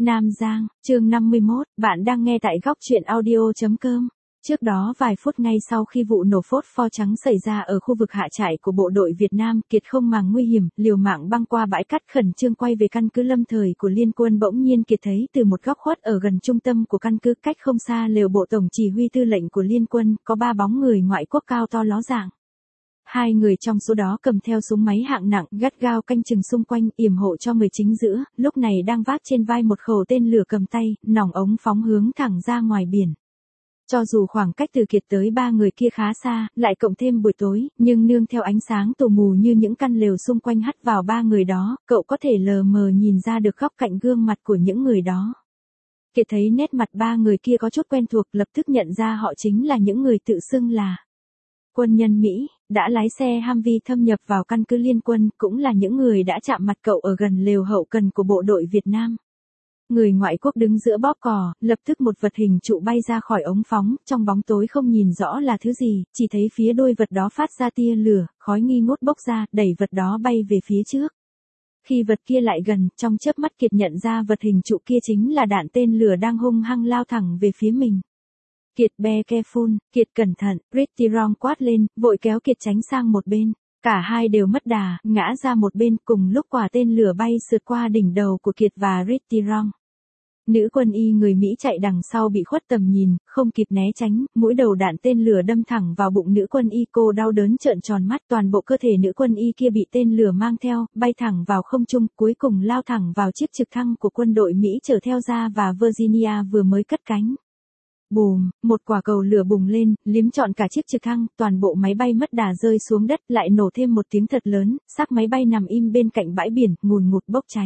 Nam Giang, chương 51, bạn đang nghe tại góc truyện audio.com. Trước đó vài phút ngay sau khi vụ nổ phốt pho trắng xảy ra ở khu vực hạ trại của bộ đội Việt Nam, Kiệt không màng nguy hiểm, liều mạng băng qua bãi cát khẩn trương quay về căn cứ lâm thời của Liên Quân. Bỗng nhiên Kiệt thấy từ một góc khuất ở gần trung tâm của căn cứ, cách không xa lều bộ tổng chỉ huy tư lệnh của Liên Quân, có 3 bóng người ngoại quốc cao to ló dạng. 2 người trong số đó cầm theo súng máy hạng nặng, gắt gao canh chừng xung quanh, yểm hộ cho người chính giữa, lúc này đang vác trên vai một khẩu tên lửa cầm tay, nòng ống phóng hướng thẳng ra ngoài biển. Cho dù khoảng cách từ Kiệt tới 3 người kia khá xa, lại cộng thêm buổi tối, nhưng nương theo ánh sáng tù mù như những căn lều xung quanh hắt vào 3 người đó, cậu có thể lờ mờ nhìn ra được góc cạnh gương mặt của những người đó. Kiệt thấy nét mặt 3 người kia có chút quen thuộc, lập tức nhận ra họ chính là những người tự xưng là quân nhân Mỹ, đã lái xe Humvee thâm nhập vào căn cứ Liên Quân, cũng là những người đã chạm mặt cậu ở gần lều hậu cần của bộ đội Việt Nam. Người ngoại quốc đứng giữa bóp cò, lập tức một vật hình trụ bay ra khỏi ống phóng, trong bóng tối không nhìn rõ là thứ gì, chỉ thấy phía đuôi vật đó phát ra tia lửa, khói nghi ngút bốc ra, đẩy vật đó bay về phía trước. Khi vật kia lại gần, trong chớp mắt Kiệt nhận ra vật hình trụ kia chính là đạn tên lửa đang hung hăng lao thẳng về phía mình. Kiệt, be careful, Kiệt cẩn thận, Pretty Wrong quát lên, vội kéo Kiệt tránh sang một bên. Cả hai đều mất đà, ngã ra một bên, cùng lúc quả tên lửa bay sượt qua đỉnh đầu của Kiệt và Pretty Wrong. Nữ quân y người Mỹ chạy đằng sau bị khuất tầm nhìn, không kịp né tránh, mũi đầu đạn tên lửa đâm thẳng vào bụng nữ quân y, cô đau đớn trợn tròn mắt, toàn bộ cơ thể nữ quân y kia bị tên lửa mang theo, bay thẳng vào không trung, cuối cùng lao thẳng vào chiếc trực thăng của quân đội Mỹ chở theo ra và Virginia vừa mới cất cánh. Bùm, một quả cầu lửa bùng lên, liếm trọn cả chiếc trực thăng, toàn bộ máy bay mất đà rơi xuống đất, lại nổ thêm một tiếng thật lớn, xác máy bay nằm im bên cạnh bãi biển, ngùn ngụt bốc cháy.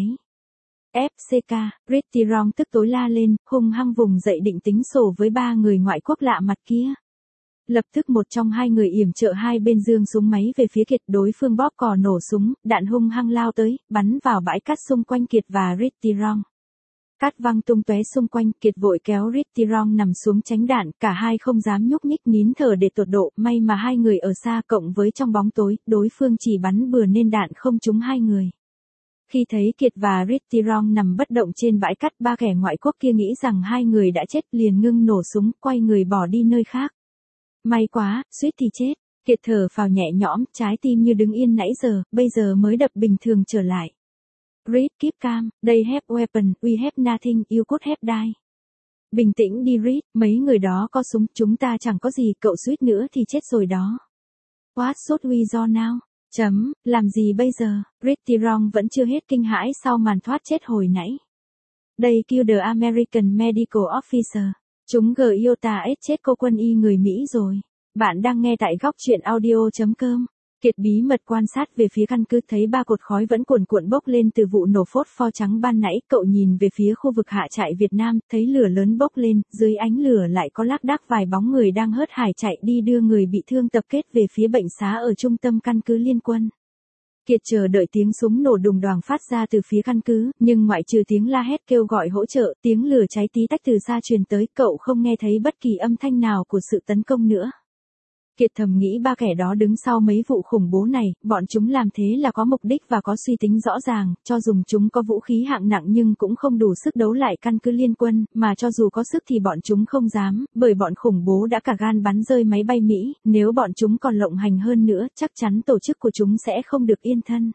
FCK, Pretty Wrong tức tối la lên, hung hăng vùng dậy định tính sổ với 3 người ngoại quốc lạ mặt kia. Lập tức một trong 2 người yểm trợ hai bên giương súng máy về phía Kiệt, đối phương bóp cò nổ súng, đạn hung hăng lao tới, bắn vào bãi cát xung quanh Kiệt và Pretty Wrong. Cát văng tung tóe xung quanh, Kiệt vội kéo Pretty Wrong nằm xuống tránh đạn, cả hai không dám nhúc nhích, nín thở để tột độ, may mà 2 người ở xa cộng với trong bóng tối, đối phương chỉ bắn bừa nên đạn không trúng 2 người. Khi thấy Kiệt và Pretty Wrong nằm bất động trên bãi cát, 3 kẻ ngoại quốc kia nghĩ rằng 2 người đã chết, liền ngưng nổ súng, quay người bỏ đi nơi khác. May quá, suýt thì chết. Kiệt thở phào nhẹ nhõm, trái tim như đứng yên nãy giờ, bây giờ mới đập bình thường trở lại. Reed, keep calm, they have weapon, we have nothing, you could have died. Bình tĩnh đi Reed, mấy người đó có súng, chúng ta chẳng có gì, cậu suýt nữa thì chết rồi đó. What should we do now? Làm gì bây giờ? Pretty Wrong vẫn chưa hết kinh hãi sau màn thoát chết hồi nãy. They killed the American Medical Officer. Chúng Giota S chết cô quân y người Mỹ rồi. Bạn đang nghe tại góc truyện audio.com. Kiệt bí mật quan sát về phía căn cứ, thấy 3 cột khói vẫn cuồn cuộn bốc lên từ vụ nổ phốt pho trắng ban nãy. Cậu nhìn về phía khu vực hạ trại Việt Nam, thấy lửa lớn bốc lên, dưới ánh lửa lại có lác đác vài bóng người đang hớt hải chạy đi đưa người bị thương tập kết về phía bệnh xá ở trung tâm căn cứ Liên Quân. Kiệt chờ đợi tiếng súng nổ đùng đoàng phát ra từ phía căn cứ, nhưng ngoại trừ tiếng la hét kêu gọi hỗ trợ, tiếng lửa cháy tí tách từ xa truyền tới, cậu không nghe thấy bất kỳ âm thanh nào của sự tấn công nữa. Kiệt thầm nghĩ 3 kẻ đó đứng sau mấy vụ khủng bố này, bọn chúng làm thế là có mục đích và có suy tính rõ ràng, cho dùng chúng có vũ khí hạng nặng nhưng cũng không đủ sức đấu lại căn cứ Liên Quân, mà cho dù có sức thì bọn chúng không dám, bởi bọn khủng bố đã cả gan bắn rơi máy bay Mỹ, nếu bọn chúng còn lộng hành hơn nữa, chắc chắn tổ chức của chúng sẽ không được yên thân.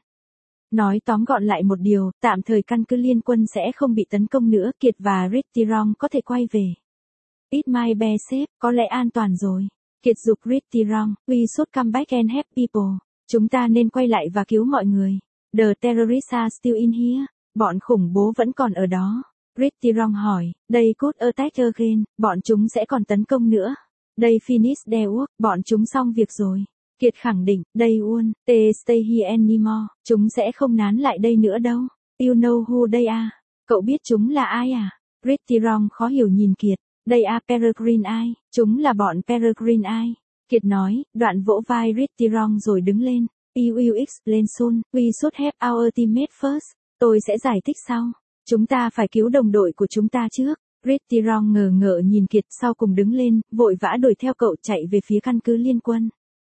Nói tóm gọn lại một điều, tạm thời căn cứ Liên Quân sẽ không bị tấn công nữa, Kiệt và Pretty Wrong có thể quay về. It might be safe, có lẽ an toàn rồi. Kiệt giục Pretty Wrong, we should come back and help people. Chúng ta nên quay lại và cứu mọi người. The terrorists are still in here. Bọn khủng bố vẫn còn ở đó. Pretty Wrong hỏi, they could attack again. Bọn chúng sẽ còn tấn công nữa. They finished their work. Bọn chúng xong việc rồi. Kiệt khẳng định, they won't stay here anymore. Chúng sẽ không nán lại đây nữa đâu. You know who they are. Cậu biết chúng là ai à? Pretty Wrong khó hiểu nhìn Kiệt. They are Peregrine Ai, chúng là bọn Peregrine Ai. Kiệt nói, đoạn vỗ vai Pretty Wrong rồi đứng lên. You will explain soon, we should have our teammate first. Tôi sẽ giải thích sau. Chúng ta phải cứu đồng đội của chúng ta trước. Pretty Wrong ngờ ngợ nhìn Kiệt, sau cùng đứng lên, vội vã đuổi theo cậu chạy về phía căn cứ Liên Quân.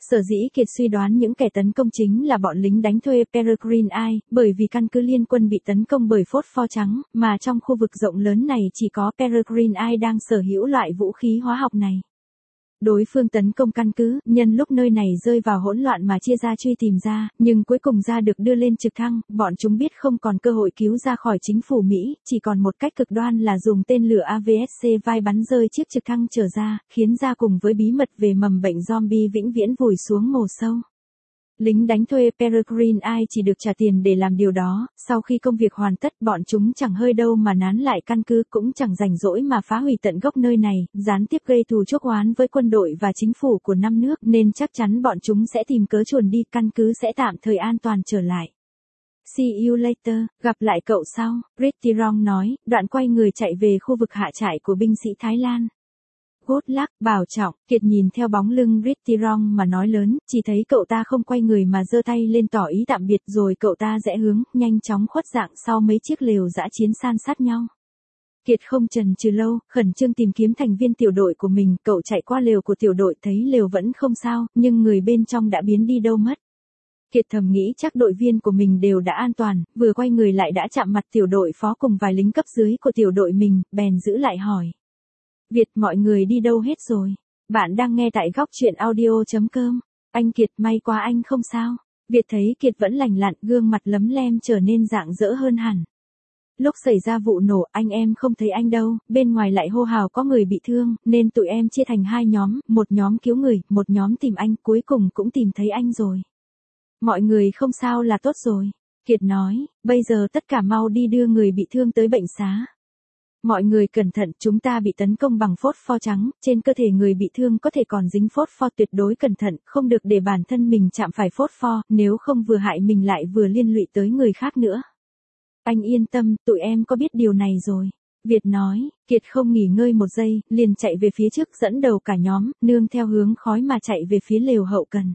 Sở dĩ Kiệt suy đoán những kẻ tấn công chính là bọn lính đánh thuê Peregrine Eye, bởi vì căn cứ liên quân bị tấn công bởi phốt pho trắng, mà trong khu vực rộng lớn này chỉ có Peregrine Eye đang sở hữu loại vũ khí hóa học này. Đối phương tấn công căn cứ, nhân lúc nơi này rơi vào hỗn loạn mà chia ra truy tìm ra, nhưng cuối cùng ra được đưa lên trực thăng, bọn chúng biết không còn cơ hội cứu ra khỏi chính phủ Mỹ, chỉ còn một cách cực đoan là dùng tên lửa AVSC vai bắn rơi chiếc trực thăng trở ra, khiến ra cùng với bí mật về mầm bệnh zombie vĩnh viễn vùi xuống mồ sâu. Lính đánh thuê Peregrine Eye chỉ được trả tiền để làm điều đó, sau khi công việc hoàn tất bọn chúng chẳng hơi đâu mà nán lại căn cứ, cũng chẳng rảnh rỗi mà phá hủy tận gốc nơi này, gián tiếp gây thù chuốc oán với quân đội và chính phủ của 5 nước, nên chắc chắn bọn chúng sẽ tìm cớ chuồn đi, căn cứ sẽ tạm thời an toàn trở lại. See you later, gặp lại cậu sau, Pretty Wrong nói, đoạn quay người chạy về khu vực hạ trại của binh sĩ Thái Lan. Good luck, bảo trọng, Kiệt nhìn theo bóng lưng Pretty Wrong mà nói lớn, chỉ thấy cậu ta không quay người mà giơ tay lên tỏ ý tạm biệt, rồi cậu ta rẽ hướng, nhanh chóng khuất dạng sau mấy chiếc lều dã chiến san sát nhau. Kiệt không chần chừ lâu, khẩn trương tìm kiếm thành viên tiểu đội của mình, cậu chạy qua lều của tiểu đội thấy lều vẫn không sao, nhưng người bên trong đã biến đi đâu mất. Kiệt thầm nghĩ chắc đội viên của mình đều đã an toàn, vừa quay người lại đã chạm mặt tiểu đội phó cùng vài lính cấp dưới của tiểu đội mình, bèn giữ lại hỏi. Việt, mọi người đi đâu hết rồi? Bạn đang nghe tại góc truyện audio.com. Anh Kiệt, may quá anh không sao. Việt thấy Kiệt vẫn lành lặn, gương mặt lấm lem trở nên rạng rỡ hơn hẳn. Lúc xảy ra vụ nổ, anh em không thấy anh đâu, bên ngoài lại hô hào có người bị thương, nên tụi em chia thành 2 nhóm, một nhóm cứu người, một nhóm tìm anh, cuối cùng cũng tìm thấy anh rồi. Mọi người không sao là tốt rồi. Kiệt nói, bây giờ tất cả mau đi đưa người bị thương tới bệnh xá. Mọi người cẩn thận, chúng ta bị tấn công bằng phốt pho trắng, trên cơ thể người bị thương có thể còn dính phốt pho, tuyệt đối cẩn thận, không được để bản thân mình chạm phải phốt pho, nếu không vừa hại mình lại vừa liên lụy tới người khác nữa. Anh yên tâm, tụi em có biết điều này rồi. Việt nói, Kiệt không nghỉ ngơi một giây, liền chạy về phía trước dẫn đầu cả nhóm, nương theo hướng khói mà chạy về phía lều hậu cần.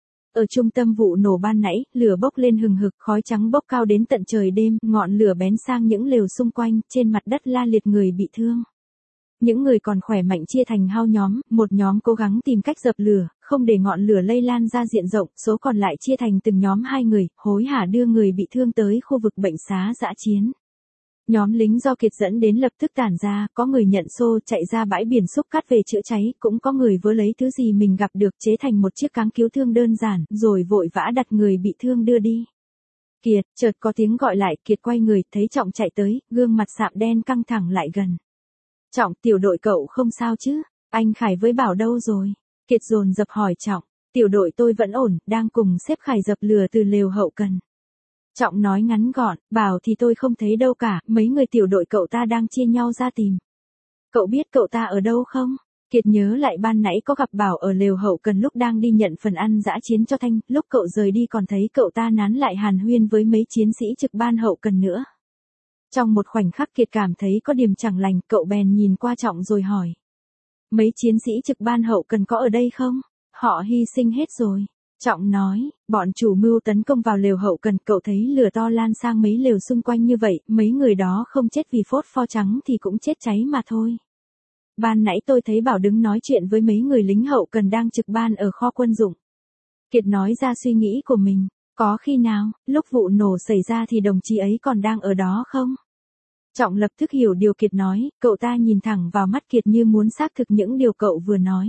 Ở trung tâm vụ nổ ban nãy, lửa bốc lên hừng hực, khói trắng bốc cao đến tận trời đêm, ngọn lửa bén sang những lều xung quanh, trên mặt đất la liệt người bị thương. Những người còn khỏe mạnh chia thành hai nhóm, một nhóm cố gắng tìm cách dập lửa, không để ngọn lửa lây lan ra diện rộng, số còn lại chia thành từng nhóm 2 người, hối hả đưa người bị thương tới khu vực bệnh xá dã chiến. Nhóm lính do Kiệt dẫn đến lập tức tản ra, có người nhận xô chạy ra bãi biển xúc cát về chữa cháy, cũng có người vớ lấy thứ gì mình gặp được chế thành một chiếc cáng cứu thương đơn giản, rồi vội vã đặt người bị thương đưa đi. Kiệt, chợt có tiếng gọi lại, Kiệt quay người, thấy Trọng chạy tới, gương mặt sạm đen căng thẳng lại gần. Trọng, tiểu đội cậu không sao chứ? Anh Khải với Bảo đâu rồi? Kiệt dồn dập hỏi Trọng, tiểu đội tôi vẫn ổn, đang cùng xếp Khải dập lửa từ lều hậu cần. Trọng nói ngắn gọn, Bảo thì tôi không thấy đâu cả, mấy người tiểu đội cậu ta đang chia nhau ra tìm. Cậu biết cậu ta ở đâu không? Kiệt nhớ lại ban nãy có gặp Bảo ở lều hậu cần lúc đang đi nhận phần ăn dã chiến cho Thanh, lúc cậu rời đi còn thấy cậu ta nán lại hàn huyên với mấy chiến sĩ trực ban hậu cần nữa. Trong một khoảnh khắc Kiệt cảm thấy có điểm chẳng lành, cậu bèn nhìn qua Trọng rồi hỏi. Mấy chiến sĩ trực ban hậu cần có ở đây không? Họ hy sinh hết rồi. Trọng nói, bọn chủ mưu tấn công vào lều hậu cần, cậu thấy lửa to lan sang mấy lều xung quanh như vậy, mấy người đó không chết vì phốt pho trắng thì cũng chết cháy mà thôi. Ban nãy tôi thấy Bảo đứng nói chuyện với mấy người lính hậu cần đang trực ban ở kho quân dụng. Kiệt nói ra suy nghĩ của mình, có khi nào, lúc vụ nổ xảy ra thì đồng chí ấy còn đang ở đó không? Trọng lập tức hiểu điều Kiệt nói, cậu ta nhìn thẳng vào mắt Kiệt như muốn xác thực những điều cậu vừa nói.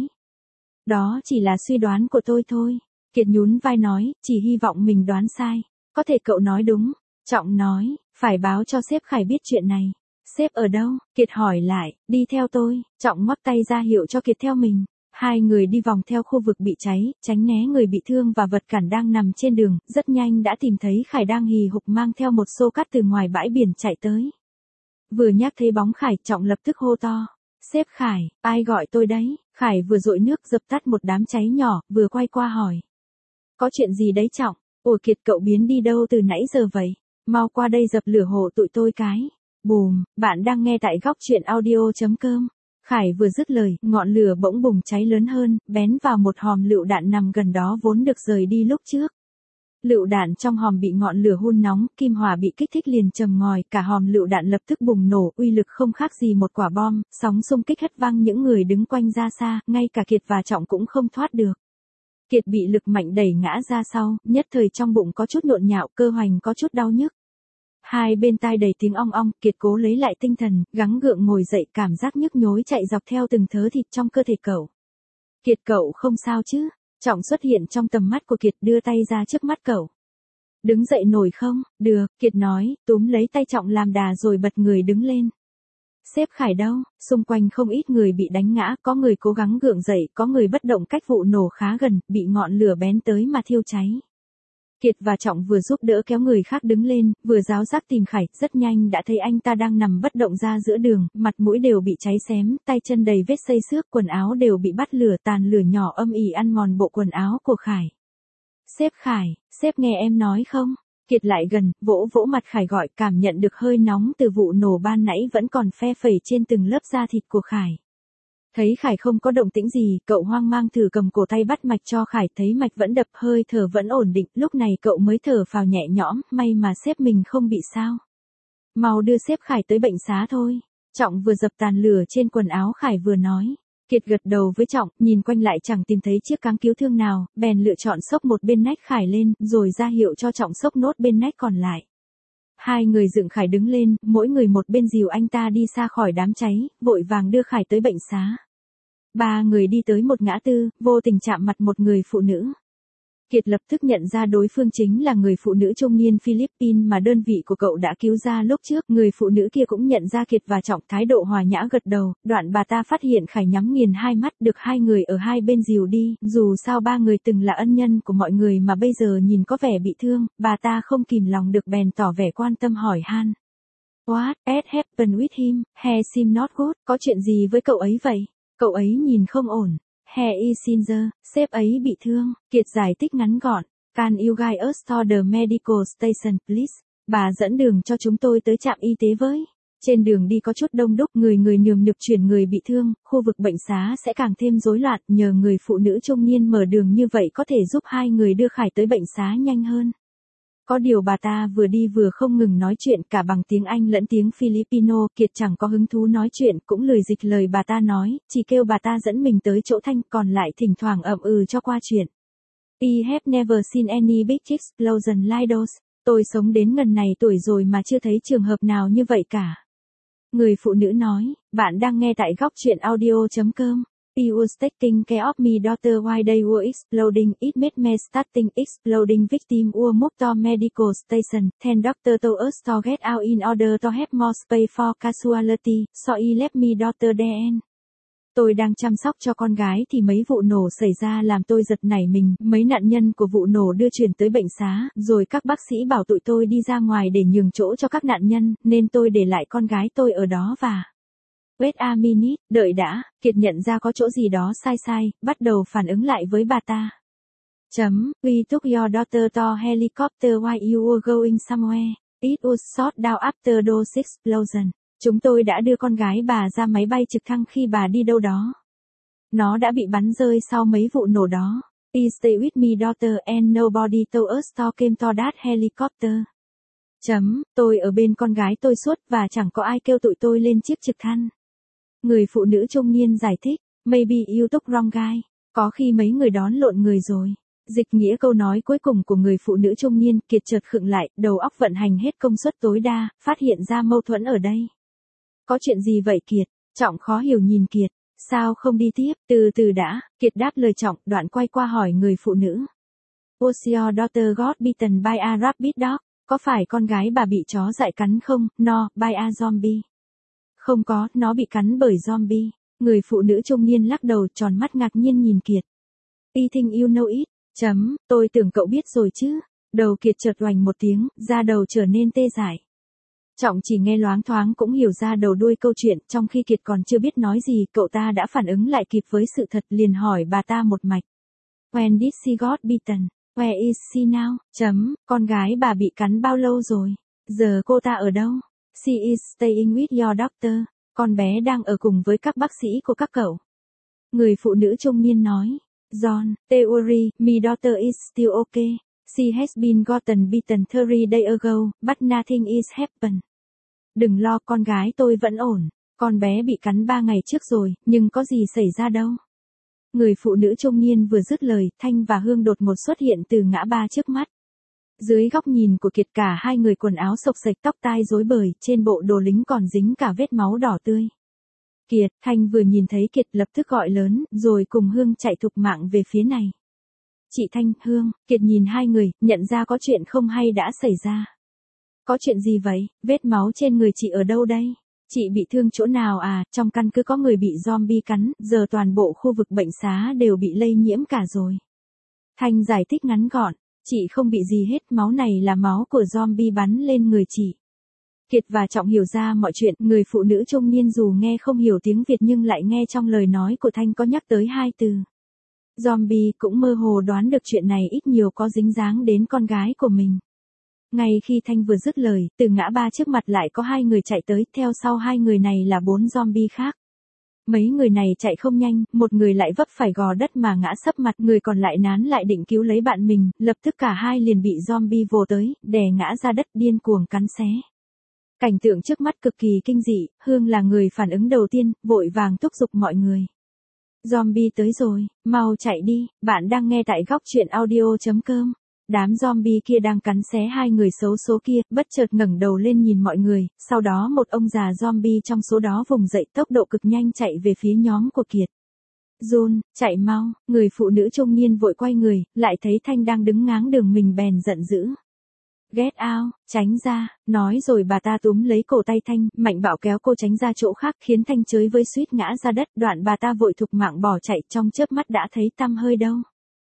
Đó chỉ là suy đoán của tôi thôi. Kiệt nhún vai nói, chỉ hy vọng mình đoán sai. Có thể cậu nói đúng. Trọng nói, phải báo cho sếp Khải biết chuyện này. Sếp ở đâu? Kiệt hỏi lại, đi theo tôi. Trọng ngoắc tay ra hiệu cho Kiệt theo mình. Hai người đi vòng theo khu vực bị cháy, tránh né người bị thương và vật cản đang nằm trên đường, rất nhanh đã tìm thấy Khải đang hì hục mang theo một xô cát từ ngoài bãi biển chạy tới. Vừa nhắc thấy bóng Khải, Trọng lập tức hô to. Sếp Khải, ai gọi tôi đấy? Khải vừa dội nước dập tắt một đám cháy nhỏ, vừa quay qua hỏi. Có chuyện gì đấy Trọng? Ủa Kiệt, cậu biến đi đâu từ nãy giờ vậy? Mau qua đây dập lửa hộ tụi tôi cái. Bùm, bạn đang nghe tại góc truyện audio.com. Khải vừa dứt lời, ngọn lửa bỗng bùng cháy lớn hơn, bén vào một hòm lựu đạn nằm gần đó vốn được rời đi lúc trước. Lựu đạn trong hòm bị ngọn lửa hun nóng, kim hỏa bị kích thích liền trầm ngòi, cả hòm lựu đạn lập tức bùng nổ, uy lực không khác gì một quả bom, sóng xung kích hất văng những người đứng quanh ra xa, ngay cả Kiệt và Trọng cũng không thoát được. Kiệt bị lực mạnh đẩy ngã ra sau, nhất thời trong bụng có chút nhộn nhạo, cơ hoành có chút đau nhức. Hai bên tai đầy tiếng ong ong, Kiệt cố lấy lại tinh thần, gắng gượng ngồi dậy, cảm giác nhức nhối chạy dọc theo từng thớ thịt trong cơ thể cậu. Kiệt, cậu không sao chứ? Trọng xuất hiện trong tầm mắt của Kiệt, đưa tay ra trước mắt cậu. Đứng dậy nổi không? Được, Kiệt nói, túm lấy tay Trọng làm đà rồi bật người đứng lên. Sếp Khải đâu? Xung quanh không ít người bị đánh ngã, có người cố gắng gượng dậy, có người bất động cách vụ nổ khá gần, bị ngọn lửa bén tới mà thiêu cháy. Kiệt và Trọng vừa giúp đỡ kéo người khác đứng lên, vừa giáo giác tìm Khải, rất nhanh đã thấy anh ta đang nằm bất động ra giữa đường, mặt mũi đều bị cháy xém, tay chân đầy vết xây xước, quần áo đều bị bắt lửa, tàn lửa nhỏ âm ỉ ăn mòn bộ quần áo của Khải. Sếp Khải, sếp nghe em nói không? Kiệt lại gần, vỗ vỗ mặt Khải gọi, cảm nhận được hơi nóng từ vụ nổ ban nãy vẫn còn phe phẩy trên từng lớp da thịt của Khải. Thấy Khải không có động tĩnh gì, cậu hoang mang thử cầm cổ tay bắt mạch cho Khải, thấy mạch vẫn đập, hơi thở vẫn ổn định, lúc này cậu mới thở phào nhẹ nhõm, may mà sếp mình không bị sao. Mau đưa sếp Khải tới bệnh xá thôi. Trọng vừa dập tàn lửa trên quần áo Khải vừa nói. Kiệt gật đầu với Trọng, nhìn quanh lại chẳng tìm thấy chiếc cáng cứu thương nào, bèn lựa chọn xốc một bên nách Khải lên, rồi ra hiệu cho Trọng xốc nốt bên nách còn lại. Hai người dựng Khải đứng lên, mỗi người một bên dìu anh ta đi xa khỏi đám cháy, vội vàng đưa Khải tới bệnh xá. Ba người đi tới một ngã tư, vô tình chạm mặt một người phụ nữ. Kiệt lập tức nhận ra đối phương chính là người phụ nữ trung niên Philippines mà đơn vị của cậu đã cứu ra lúc trước. Người phụ nữ kia cũng nhận ra Kiệt và Trọng, thái độ hòa nhã gật đầu. Đoạn bà ta phát hiện Khải nhắm nghiền hai mắt, được hai người ở hai bên dìu đi. Dù sao ba người từng là ân nhân của mọi người mà bây giờ nhìn có vẻ bị thương, bà ta không kìm lòng được bèn tỏ vẻ quan tâm hỏi han. What has happened with him? He seems not good. Có chuyện gì với cậu ấy vậy? Cậu ấy nhìn không ổn. He is injured, sếp ấy bị thương. Kiệt giải thích ngắn gọn. Can you guide us to the medical station, please? Bà dẫn đường cho chúng tôi tới trạm y tế với. Trên đường đi có chút đông đúc, người nườm nượp chuyển người bị thương, khu vực bệnh xá sẽ càng thêm rối loạn, nhờ người phụ nữ trung niên mở đường như vậy có thể giúp hai người đưa Khải tới bệnh xá nhanh hơn. Có điều bà ta vừa đi vừa không ngừng nói chuyện cả bằng tiếng Anh lẫn tiếng Filipino, Kiệt chẳng có hứng thú nói chuyện, cũng lười dịch lời bà ta nói, chỉ kêu bà ta dẫn mình tới chỗ Thanh, còn lại thỉnh thoảng ậm cho qua chuyện. I have never seen any big explosion like those. Tôi sống đến ngần này tuổi rồi mà chưa thấy trường hợp nào như vậy cả. Người phụ nữ nói, bạn đang nghe tại góc truyện audio.com. He was taking care of me daughter while they were exploding. It made me starting exploding victim were moved to medical station. Then doctor told us to get out in order to have more space for casualty. So he left me daughter there. Tôi đang chăm sóc cho con gái thì mấy vụ nổ xảy ra làm tôi giật nảy mình. Mấy nạn nhân của vụ nổ đưa chuyển tới bệnh xá, rồi các bác sĩ bảo tụi tôi đi ra ngoài để nhường chỗ cho các nạn nhân, nên tôi để lại con gái tôi ở đó và... Wait a minute, đợi đã. Kiệt nhận ra có chỗ gì đó sai, bắt đầu phản ứng lại với bà ta. We took your daughter to helicopter while you were going somewhere. It was shot down after those explosions. Chúng tôi đã đưa con gái bà ra máy bay trực thăng khi bà đi đâu đó. Nó đã bị bắn rơi sau mấy vụ nổ đó. I stay with me daughter and nobody told us to came to that helicopter. Tôi ở bên con gái tôi suốt và chẳng có ai kêu tụi tôi lên chiếc trực thăng. Người phụ nữ trung niên giải thích, maybe you took wrong guy. Có khi mấy người đón lộn người rồi. Dịch nghĩa câu nói cuối cùng của người phụ nữ trung niên, Kiệt chợt khựng lại, đầu óc vận hành hết công suất tối đa, phát hiện ra mâu thuẫn ở đây. Có chuyện gì vậy Kiệt? Trọng khó hiểu nhìn Kiệt. Sao không đi tiếp? Từ từ đã, Kiệt đáp lời Trọng, đoạn quay qua hỏi người phụ nữ. Was your daughter got bitten by a rabbit dog? Có phải con gái bà bị chó dại cắn không? No, by a zombie. Không có, nó bị cắn bởi zombie. Người phụ nữ trung niên lắc đầu, tròn mắt ngạc nhiên nhìn Kiệt. I think you know it. Tôi tưởng cậu biết rồi chứ. Đầu Kiệt chợt oành một tiếng, da đầu trở nên tê dại. Trọng chỉ nghe loáng thoáng cũng hiểu ra đầu đuôi câu chuyện, trong khi Kiệt còn chưa biết nói gì, cậu ta đã phản ứng lại kịp với sự thật, liền hỏi bà ta một mạch. When did she got bitten? Where is she now? Con gái bà bị cắn bao lâu rồi? Giờ cô ta ở đâu? She is staying with your doctor. Con bé đang ở cùng với các bác sĩ của các cậu. Người phụ nữ trung niên nói. John, theory, my daughter is still okay. She has been gotten bitten 30 days ago, but nothing is happened. Đừng lo, con gái tôi vẫn ổn. Con bé bị cắn 3 ngày trước rồi, nhưng có gì xảy ra đâu. Người phụ nữ trung niên vừa dứt lời, Thanh và Hương đột ngột xuất hiện từ ngã ba trước mắt. Dưới góc nhìn của Kiệt cả hai người quần áo xộc xệch tóc tai rối bời, trên bộ đồ lính còn dính cả vết máu đỏ tươi. Kiệt, Thanh vừa nhìn thấy Kiệt lập tức gọi lớn, rồi cùng Hương chạy thục mạng về phía này. Chị Thanh, Hương, Kiệt nhìn hai người, nhận ra có chuyện không hay đã xảy ra. Có chuyện gì vậy, vết máu trên người chị ở đâu đây? Chị bị thương chỗ nào à, trong căn cứ có người bị zombie cắn, giờ toàn bộ khu vực bệnh xá đều bị lây nhiễm cả rồi. Thanh giải thích ngắn gọn, chị không bị gì hết, máu này là máu của zombie bắn lên người chị. Kiệt và Trọng hiểu ra mọi chuyện, người phụ nữ trung niên dù nghe không hiểu tiếng Việt nhưng lại nghe trong lời nói của Thanh có nhắc tới hai từ. Zombie cũng mơ hồ đoán được chuyện này ít nhiều có dính dáng đến con gái của mình. Ngay khi Thanh vừa dứt lời, từ ngã ba trước mặt lại có hai người chạy tới, theo sau hai người này là 4 zombie khác. Mấy người này chạy không nhanh, một người lại vấp phải gò đất mà ngã sấp mặt, người còn lại nán lại định cứu lấy bạn mình, lập tức cả hai liền bị zombie vồ tới, đè ngã ra đất điên cuồng cắn xé. Cảnh tượng trước mắt cực kỳ kinh dị, Hương là người phản ứng đầu tiên, vội vàng thúc giục mọi người. Zombie tới rồi, mau chạy đi, bạn đang nghe tại góc truyện audio.com. Đám zombie kia đang cắn xé hai người xấu số kia, bất chợt ngẩng đầu lên nhìn mọi người, sau đó một ông già zombie trong số đó vùng dậy tốc độ cực nhanh chạy về phía nhóm của Kiệt. Jun, chạy mau, người phụ nữ trung niên vội quay người, lại thấy Thanh đang đứng ngáng đường mình bèn giận dữ. Get out, tránh ra, nói rồi bà ta túm lấy cổ tay Thanh, mạnh bạo kéo cô tránh ra chỗ khác khiến Thanh chới với suýt ngã ra đất, đoạn bà ta vội thục mạng bỏ chạy trong chớp mắt đã thấy tăm hơi đâu.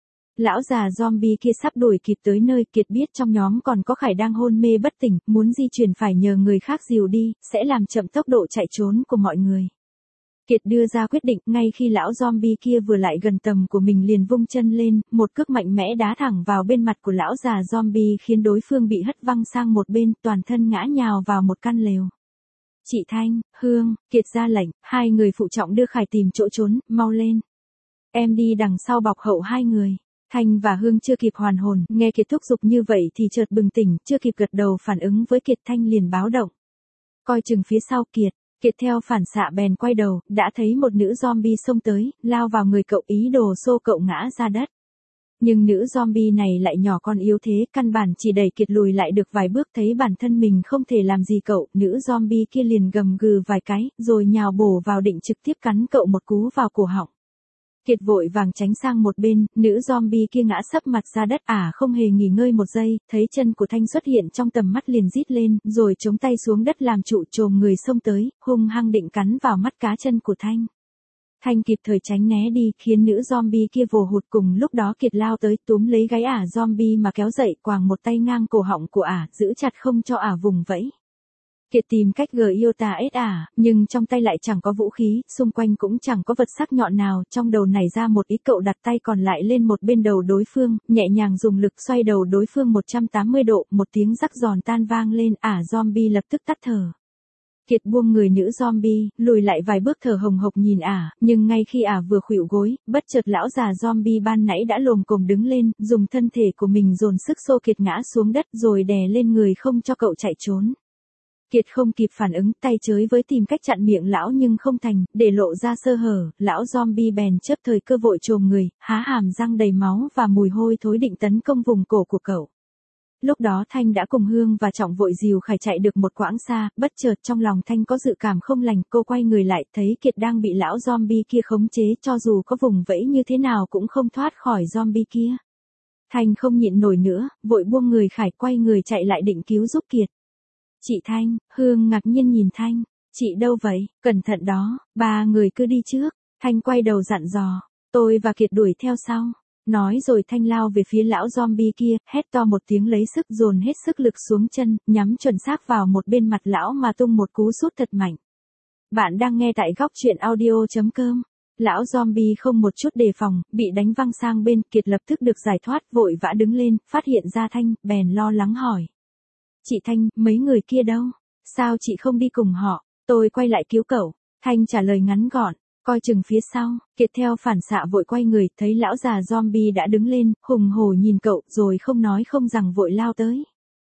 Lão già zombie kia sắp đuổi kịp tới nơi, Kiệt biết trong nhóm còn có Khải đang hôn mê bất tỉnh, muốn di chuyển phải nhờ người khác dìu đi, sẽ làm chậm tốc độ chạy trốn của mọi người. Kiệt đưa ra quyết định, ngay khi lão zombie kia vừa lại gần tầm của mình liền vung chân lên, một cước mạnh mẽ đá thẳng vào bên mặt của lão già zombie khiến đối phương bị hất văng sang một bên, toàn thân ngã nhào vào một căn lều. Chị Thanh, Hương, Kiệt ra lệnh, hai người phụ trọng đưa Khải tìm chỗ trốn, mau lên. Em đi đằng sau bọc hậu hai người. Thanh và Hương chưa kịp hoàn hồn, nghe Kiệt thúc giục như vậy thì chợt bừng tỉnh, chưa kịp gật đầu phản ứng với Kiệt, Thanh liền báo động. Coi chừng phía sau Kiệt theo phản xạ bèn quay đầu, đã thấy một nữ zombie xông tới, lao vào người cậu ý đồ xô cậu ngã ra đất. Nhưng nữ zombie này lại nhỏ con yếu thế, căn bản chỉ đẩy Kiệt lùi lại được vài bước, thấy bản thân mình không thể làm gì cậu, nữ zombie kia liền gầm gừ vài cái, rồi nhào bổ vào định trực tiếp cắn cậu một cú vào cổ họng. Kiệt vội vàng tránh sang một bên, nữ zombie kia ngã sấp mặt ra đất, không hề nghỉ ngơi một giây, thấy chân của Thanh xuất hiện trong tầm mắt liền rít lên, rồi chống tay xuống đất làm trụ chồm người xông tới, hung hăng định cắn vào mắt cá chân của Thanh. Thanh kịp thời tránh né đi, khiến nữ zombie kia vồ hụt, cùng lúc đó Kiệt lao tới túm lấy gáy zombie mà kéo dậy, quàng một tay ngang cổ họng của giữ chặt không cho vùng vẫy. Kiệt tìm cách GIOTA nhưng trong tay lại chẳng có vũ khí, xung quanh cũng chẳng có vật sắc nhọn nào, trong đầu nảy ra một ý, cậu đặt tay còn lại lên một bên đầu đối phương, nhẹ nhàng dùng lực xoay đầu đối phương 180 độ, một tiếng rắc giòn tan vang lên, zombie lập tức tắt thở. Kiệt buông người nữ zombie, lùi lại vài bước thở hồng hộc nhìn nhưng ngay khi vừa khuỵu gối, bất chợt lão già zombie ban nãy đã lồm cồm đứng lên, dùng thân thể của mình dồn sức xô Kiệt ngã xuống đất rồi đè lên người không cho cậu chạy trốn. Kiệt không kịp phản ứng, tay chới với tìm cách chặn miệng lão nhưng không thành, để lộ ra sơ hở, lão zombie bèn chớp thời cơ vội chồm người, há hàm răng đầy máu và mùi hôi thối định tấn công vùng cổ của cậu. Lúc đó Thanh đã cùng Hương và Trọng vội dìu Khải chạy được một quãng xa, bất chợt trong lòng Thanh có dự cảm không lành, cô quay người lại, thấy Kiệt đang bị lão zombie kia khống chế, cho dù có vùng vẫy như thế nào cũng không thoát khỏi zombie kia. Thanh không nhịn nổi nữa, vội buông người Khải quay người chạy lại định cứu giúp Kiệt. Chị Thanh, Hương ngạc nhiên nhìn Thanh, chị đâu vậy, cẩn thận đó, ba người cứ đi trước. Thanh quay đầu dặn dò, tôi và Kiệt đuổi theo sau. Nói rồi Thanh lao về phía lão zombie kia, hét to một tiếng lấy sức dồn hết sức lực xuống chân, nhắm chuẩn xác vào một bên mặt lão mà tung một cú sút thật mạnh. Bạn đang nghe tại góc truyện audio.com. Lão zombie không một chút đề phòng, bị đánh văng sang bên, Kiệt lập tức được giải thoát, vội vã đứng lên, phát hiện ra Thanh, bèn lo lắng hỏi. Chị Thanh, mấy người kia đâu? Sao chị không đi cùng họ? Tôi quay lại cứu cậu. Thanh trả lời ngắn gọn, coi chừng phía sau. Kiệt theo phản xạ vội quay người, thấy lão già zombie đã đứng lên, hùng hổ nhìn cậu, rồi không nói không rằng vội lao tới.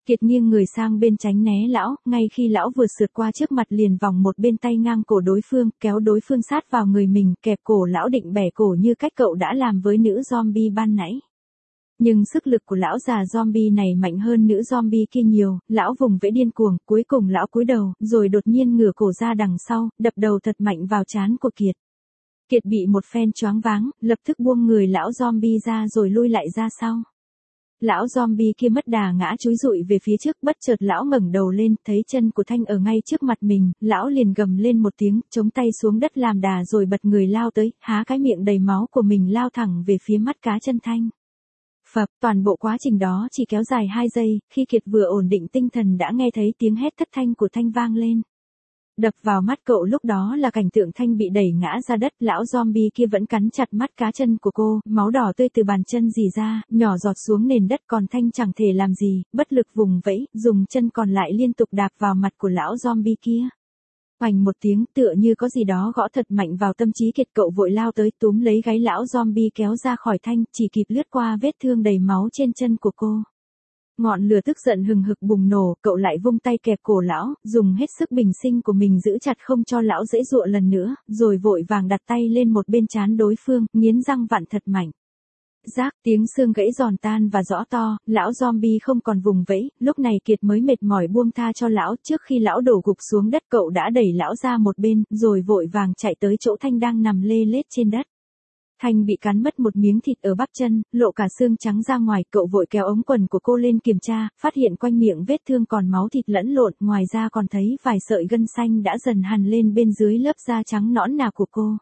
Kiệt nghiêng người sang bên tránh né lão, ngay khi lão vừa sượt qua trước mặt liền vòng một bên tay ngang cổ đối phương, kéo đối phương sát vào người mình, kẹp cổ lão định bẻ cổ như cách cậu đã làm với nữ zombie ban nãy. Nhưng sức lực của lão già zombie này mạnh hơn nữ zombie kia nhiều, lão vùng vẫy điên cuồng, cuối cùng lão cúi đầu, rồi đột nhiên ngửa cổ ra đằng sau, đập đầu thật mạnh vào trán của Kiệt. Kiệt bị một phen choáng váng, lập tức buông người lão zombie ra rồi lui lại ra sau. Lão zombie kia mất đà ngã chúi rụi về phía trước, bất chợt lão ngẩng đầu lên, thấy chân của Thanh ở ngay trước mặt mình, lão liền gầm lên một tiếng, chống tay xuống đất làm đà rồi bật người lao tới, há cái miệng đầy máu của mình lao thẳng về phía mắt cá chân Thanh. Phập, toàn bộ quá trình đó chỉ kéo dài 2 giây, khi Kiệt vừa ổn định tinh thần đã nghe thấy tiếng hét thất thanh của Thanh vang lên. Đập vào mắt cậu lúc đó là cảnh tượng Thanh bị đẩy ngã ra đất, lão zombie kia vẫn cắn chặt mắt cá chân của cô, máu đỏ tươi từ bàn chân rỉ ra, nhỏ giọt xuống nền đất, còn Thanh chẳng thể làm gì, bất lực vùng vẫy, dùng chân còn lại liên tục đạp vào mặt của lão zombie kia. Oành một tiếng, tựa như có gì đó gõ thật mạnh vào tâm trí Kiệt, cậu vội lao tới túm lấy gáy lão zombie kéo ra khỏi Thanh, chỉ kịp lướt qua vết thương đầy máu trên chân của cô. Ngọn lửa tức giận hừng hực bùng nổ, cậu lại vung tay kẹp cổ lão, dùng hết sức bình sinh của mình giữ chặt không cho lão giãy giụa lần nữa, rồi vội vàng đặt tay lên một bên trán đối phương, nghiến răng vặn thật mạnh. Rác, tiếng xương gãy giòn tan và rõ to, lão zombie không còn vùng vẫy, lúc này Kiệt mới mệt mỏi buông tha cho lão, trước khi lão đổ gục xuống đất cậu đã đẩy lão ra một bên, rồi vội vàng chạy tới chỗ Thanh đang nằm lê lết trên đất. Thanh bị cắn mất một miếng thịt ở bắp chân, lộ cả xương trắng ra ngoài, cậu vội kéo ống quần của cô lên kiểm tra, phát hiện quanh miệng vết thương còn máu thịt lẫn lộn, ngoài ra còn thấy vài sợi gân xanh đã dần hằn lên bên dưới lớp da trắng nõn nà của cô.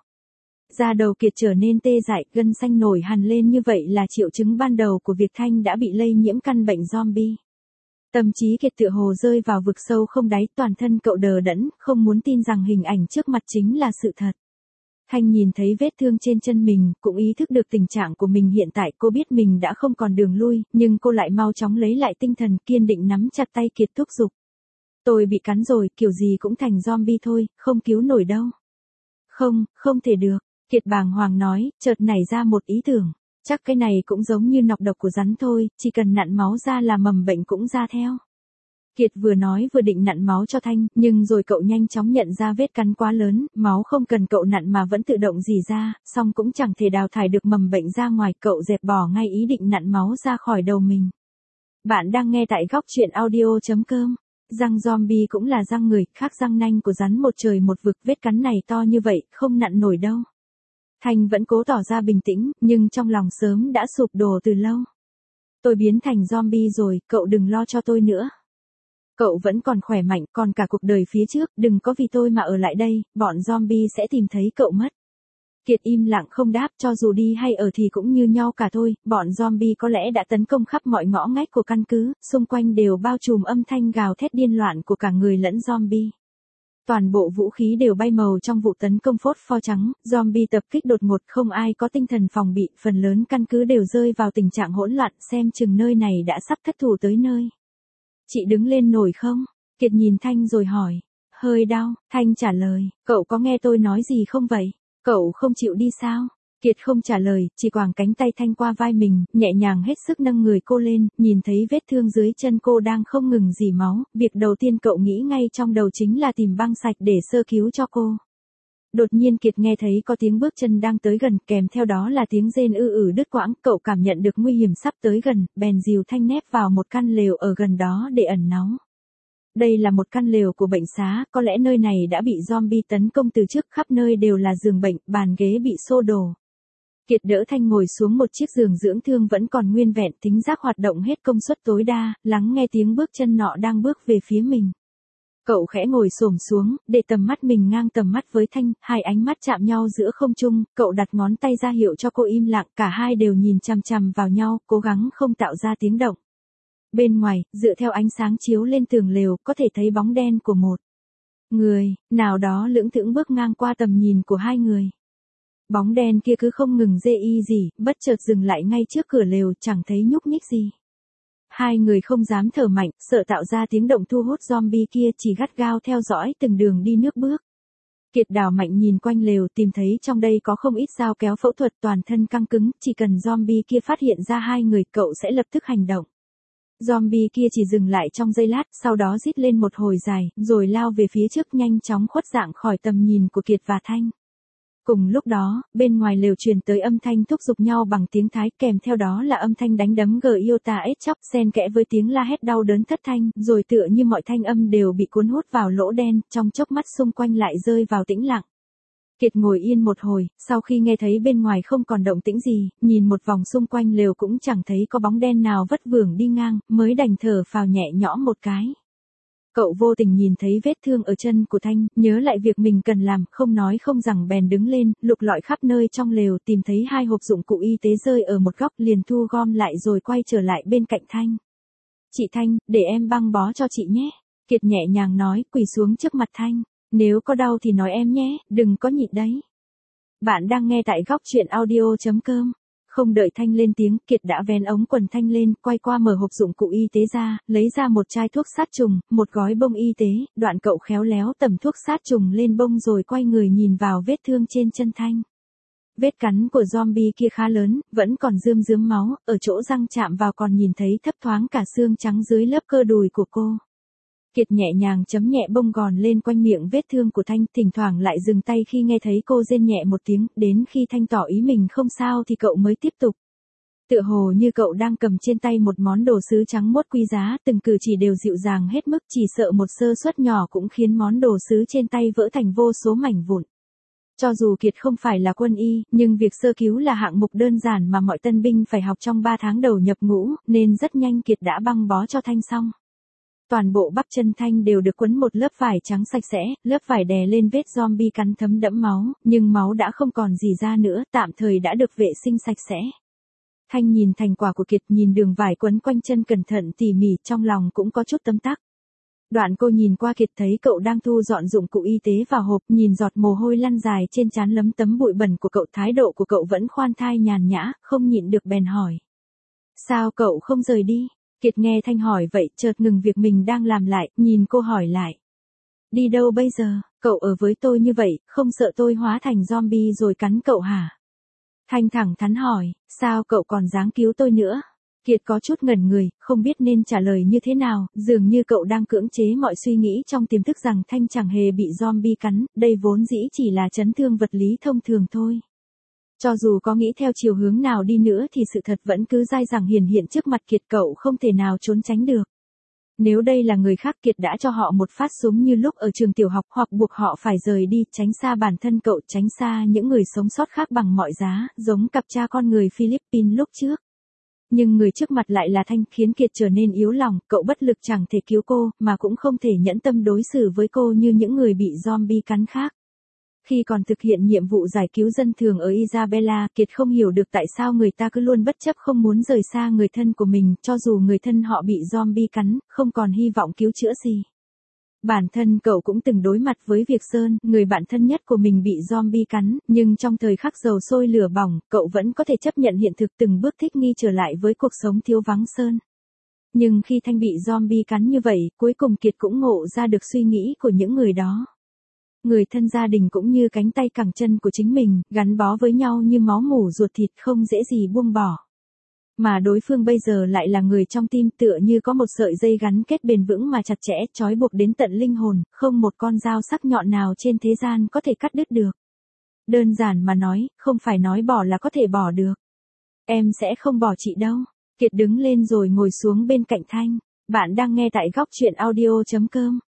Da đầu Kiệt trở nên tê dại, gân xanh nổi hằn lên như vậy là triệu chứng ban đầu của việc Thanh đã bị lây nhiễm căn bệnh zombie. Tâm trí Kiệt tựa hồ rơi vào vực sâu không đáy, toàn thân cậu đờ đẫn, không muốn tin rằng hình ảnh trước mặt chính là sự thật. Thanh nhìn thấy vết thương trên chân mình, cũng ý thức được tình trạng của mình hiện tại, cô biết mình đã không còn đường lui, nhưng cô lại mau chóng lấy lại tinh thần, kiên định nắm chặt tay Kiệt thúc giục. Tôi bị cắn rồi, kiểu gì cũng thành zombie thôi, không cứu nổi đâu. Không, không thể được, Kiệt bàng hoàng nói, chợt nảy ra một ý tưởng. Chắc cái này cũng giống như nọc độc của rắn thôi, chỉ cần nặn máu ra là mầm bệnh cũng ra theo. Kiệt vừa nói vừa định nặn máu cho Thanh, nhưng rồi cậu nhanh chóng nhận ra vết cắn quá lớn, máu không cần cậu nặn mà vẫn tự động rỉ ra, song cũng chẳng thể đào thải được mầm bệnh ra ngoài, cậu dẹp bỏ ngay ý định nặn máu ra khỏi đầu mình. Bạn đang nghe tại góc truyện audio.com. Răng zombie cũng là răng người, khác răng nanh của rắn một trời một vực, vết cắn này to như vậy, không nặn nổi đâu. Thanh vẫn cố tỏ ra bình tĩnh, nhưng trong lòng sớm đã sụp đổ từ lâu. Tôi biến thành zombie rồi, cậu đừng lo cho tôi nữa. Cậu vẫn còn khỏe mạnh, còn cả cuộc đời phía trước, đừng có vì tôi mà ở lại đây, bọn zombie sẽ tìm thấy cậu mất. Kiệt im lặng không đáp, cho dù đi hay ở thì cũng như nhau cả thôi, bọn zombie có lẽ đã tấn công khắp mọi ngõ ngách của căn cứ, xung quanh đều bao trùm âm thanh gào thét điên loạn của cả người lẫn zombie. Toàn bộ vũ khí đều bay màu trong vụ tấn công phốt pho trắng, zombie tập kích đột ngột, không ai có tinh thần phòng bị, phần lớn căn cứ đều rơi vào tình trạng hỗn loạn, xem chừng nơi này đã sắp thất thủ tới nơi. Chị đứng lên nổi không? Kiệt nhìn Thanh rồi hỏi. Hơi đau, Thanh trả lời, cậu có nghe tôi nói gì không vậy? Cậu không chịu đi sao? Kiệt không trả lời, chỉ quàng cánh tay Thanh qua vai mình, nhẹ nhàng hết sức nâng người cô lên, nhìn thấy vết thương dưới chân cô đang không ngừng rỉ máu, việc đầu tiên cậu nghĩ ngay trong đầu chính là tìm băng sạch để sơ cứu cho cô. Đột nhiên Kiệt nghe thấy có tiếng bước chân đang tới gần, kèm theo đó là tiếng rên đứt quãng, cậu cảm nhận được nguy hiểm sắp tới gần, bèn dìu Thanh nép vào một căn lều ở gần đó để ẩn náu. Đây là một căn lều của bệnh xá, có lẽ nơi này đã bị zombie tấn công từ trước, khắp nơi đều là giường bệnh, bàn ghế bị xô đổ. Kiệt đỡ Thanh ngồi xuống một chiếc giường dưỡng thương vẫn còn nguyên vẹn, thính giác hoạt động hết công suất tối đa, lắng nghe tiếng bước chân nọ đang bước về phía mình. Cậu khẽ ngồi xổm xuống, để tầm mắt mình ngang tầm mắt với Thanh, hai ánh mắt chạm nhau giữa không trung, cậu đặt ngón tay ra hiệu cho cô im lặng, cả hai đều nhìn chằm chằm vào nhau, cố gắng không tạo ra tiếng động. Bên ngoài, dựa theo ánh sáng chiếu lên tường lều, có thể thấy bóng đen của một người nào đó lững thững bước ngang qua tầm nhìn của hai người. Bóng đen kia cứ không ngừng rê y gì, bất chợt dừng lại ngay trước cửa lều, chẳng thấy nhúc nhích gì. Hai người không dám thở mạnh, sợ tạo ra tiếng động thu hút zombie kia, chỉ gắt gao theo dõi từng đường đi nước bước. Kiệt đảo mạnh nhìn quanh lều, tìm thấy trong đây có không ít dao kéo phẫu thuật, toàn thân căng cứng, chỉ cần zombie kia phát hiện ra hai người, cậu sẽ lập tức hành động. Zombie kia chỉ dừng lại trong giây lát, sau đó rít lên một hồi dài, rồi lao về phía trước nhanh chóng khuất dạng khỏi tầm nhìn của Kiệt và Thanh. Cùng lúc đó, bên ngoài lều truyền tới âm thanh thúc giục nhau bằng tiếng Thái, kèm theo đó là âm thanh đánh đấm Giota ết chóc xen kẽ với tiếng la hét đau đớn thất thanh, rồi tựa như mọi thanh âm đều bị cuốn hút vào lỗ đen, trong chốc mắt xung quanh lại rơi vào tĩnh lặng. Kiệt ngồi yên một hồi, sau khi nghe thấy bên ngoài không còn động tĩnh gì, nhìn một vòng xung quanh lều cũng chẳng thấy có bóng đen nào vất vưởng đi ngang, mới đành thở phào nhẹ nhõm một cái. Cậu vô tình nhìn thấy vết thương ở chân của Thanh, nhớ lại việc mình cần làm, không nói không rằng bèn đứng lên, lục lọi khắp nơi trong lều, tìm thấy 2 hộp dụng cụ y tế rơi ở một góc, liền thu gom lại rồi quay trở lại bên cạnh Thanh. "Chị Thanh, để em băng bó cho chị nhé." Kiệt nhẹ nhàng nói, quỳ xuống trước mặt Thanh. "Nếu có đau thì nói em nhé, đừng có nhịn đấy." Bạn đang nghe tại góc truyện audio.com. Không đợi Thanh lên tiếng, Kiệt đã vén ống quần Thanh lên, quay qua mở hộp dụng cụ y tế ra, lấy ra một chai thuốc sát trùng, một gói bông y tế, đoạn cậu khéo léo tẩm thuốc sát trùng lên bông rồi quay người nhìn vào vết thương trên chân Thanh. Vết cắn của zombie kia khá lớn, vẫn còn rơm rớm máu, ở chỗ răng chạm vào còn nhìn thấy thấp thoáng cả xương trắng dưới lớp cơ đùi của cô. Kiệt nhẹ nhàng chấm nhẹ bông gòn lên quanh miệng vết thương của Thanh, thỉnh thoảng lại dừng tay khi nghe thấy cô rên nhẹ một tiếng, đến khi Thanh tỏ ý mình không sao thì cậu mới tiếp tục. Tựa hồ như cậu đang cầm trên tay một món đồ sứ trắng muốt quý giá, từng cử chỉ đều dịu dàng hết mức, chỉ sợ một sơ suất nhỏ cũng khiến món đồ sứ trên tay vỡ thành vô số mảnh vụn. Cho dù Kiệt không phải là quân y, nhưng việc sơ cứu là hạng mục đơn giản mà mọi tân binh phải học trong 3 tháng đầu nhập ngũ, nên rất nhanh Kiệt đã băng bó cho Thanh xong. Toàn bộ bắp chân Thanh đều được quấn một lớp vải trắng sạch sẽ, lớp vải đè lên vết zombie cắn thấm đẫm máu, nhưng máu đã không còn gì ra nữa, tạm thời đã được vệ sinh sạch sẽ. Thanh nhìn thành quả của Kiệt, nhìn đường vải quấn quanh chân cẩn thận tỉ mỉ, trong lòng cũng có chút tấm tắc. Đoạn cô nhìn qua Kiệt thấy cậu đang thu dọn dụng cụ y tế vào hộp, nhìn giọt mồ hôi lăn dài trên trán lấm tấm bụi bẩn của cậu, thái độ của cậu vẫn khoan thai nhàn nhã, không nhịn được bèn hỏi. "Sao cậu không rời đi?" Kiệt nghe Thanh hỏi vậy, chợt ngừng việc mình đang làm lại, nhìn cô hỏi lại. "Đi đâu bây giờ? Cậu ở với tôi như vậy, không sợ tôi hóa thành zombie rồi cắn cậu hả?" Thanh thẳng thắn hỏi, "Sao cậu còn dáng cứu tôi nữa?" Kiệt có chút ngẩn người, không biết nên trả lời như thế nào, dường như cậu đang cưỡng chế mọi suy nghĩ trong tiềm thức rằng Thanh chẳng hề bị zombie cắn, đây vốn dĩ chỉ là chấn thương vật lý thông thường thôi. Cho dù có nghĩ theo chiều hướng nào đi nữa thì sự thật vẫn cứ dai dẳng hiển hiện trước mặt Kiệt, cậu không thể nào trốn tránh được. Nếu đây là người khác, Kiệt đã cho họ một phát súng như lúc ở trường tiểu học, hoặc buộc họ phải rời đi, tránh xa bản thân cậu, tránh xa những người sống sót khác bằng mọi giá, giống cặp cha con người Philippines lúc trước. Nhưng người trước mặt lại là Thanh, khiến Kiệt trở nên yếu lòng, cậu bất lực chẳng thể cứu cô, mà cũng không thể nhẫn tâm đối xử với cô như những người bị zombie cắn khác. Khi còn thực hiện nhiệm vụ giải cứu dân thường ở Isabela, Kiệt không hiểu được tại sao người ta cứ luôn bất chấp không muốn rời xa người thân của mình, cho dù người thân họ bị zombie cắn, không còn hy vọng cứu chữa gì. Bản thân cậu cũng từng đối mặt với việc Sơn, người bạn thân nhất của mình bị zombie cắn, nhưng trong thời khắc dầu sôi lửa bỏng, cậu vẫn có thể chấp nhận hiện thực, từng bước thích nghi trở lại với cuộc sống thiếu vắng Sơn. Nhưng khi Thanh bị zombie cắn như vậy, cuối cùng Kiệt cũng ngộ ra được suy nghĩ của những người đó. Người thân gia đình cũng như cánh tay cẳng chân của chính mình, gắn bó với nhau như máu mủ ruột thịt, không dễ gì buông bỏ. Mà đối phương bây giờ lại là người trong tim, tựa như có một sợi dây gắn kết bền vững mà chặt chẽ, trói buộc đến tận linh hồn, không một con dao sắc nhọn nào trên thế gian có thể cắt đứt được. Đơn giản mà nói, không phải nói bỏ là có thể bỏ được. "Em sẽ không bỏ chị đâu." Kiệt đứng lên rồi ngồi xuống bên cạnh Thanh. Bạn đang nghe tại góc truyện audio.com.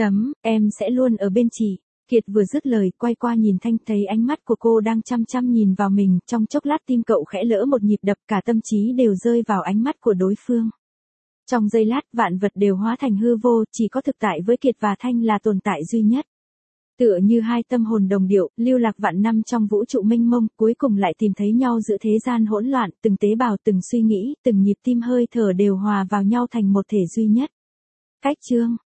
Em sẽ luôn ở bên chị. Kiệt vừa dứt lời, quay qua nhìn Thanh, thấy ánh mắt của cô đang chăm chăm nhìn vào mình, trong chốc lát tim cậu khẽ lỡ một nhịp đập, cả tâm trí đều rơi vào ánh mắt của đối phương. Trong giây lát, vạn vật đều hóa thành hư vô, chỉ có thực tại với Kiệt và Thanh là tồn tại duy nhất. Tựa như hai tâm hồn đồng điệu, lưu lạc vạn năm trong vũ trụ mênh mông, cuối cùng lại tìm thấy nhau giữa thế gian hỗn loạn, từng tế bào, từng suy nghĩ, từng nhịp tim hơi thở đều hòa vào nhau thành một thể duy nhất. Cách chương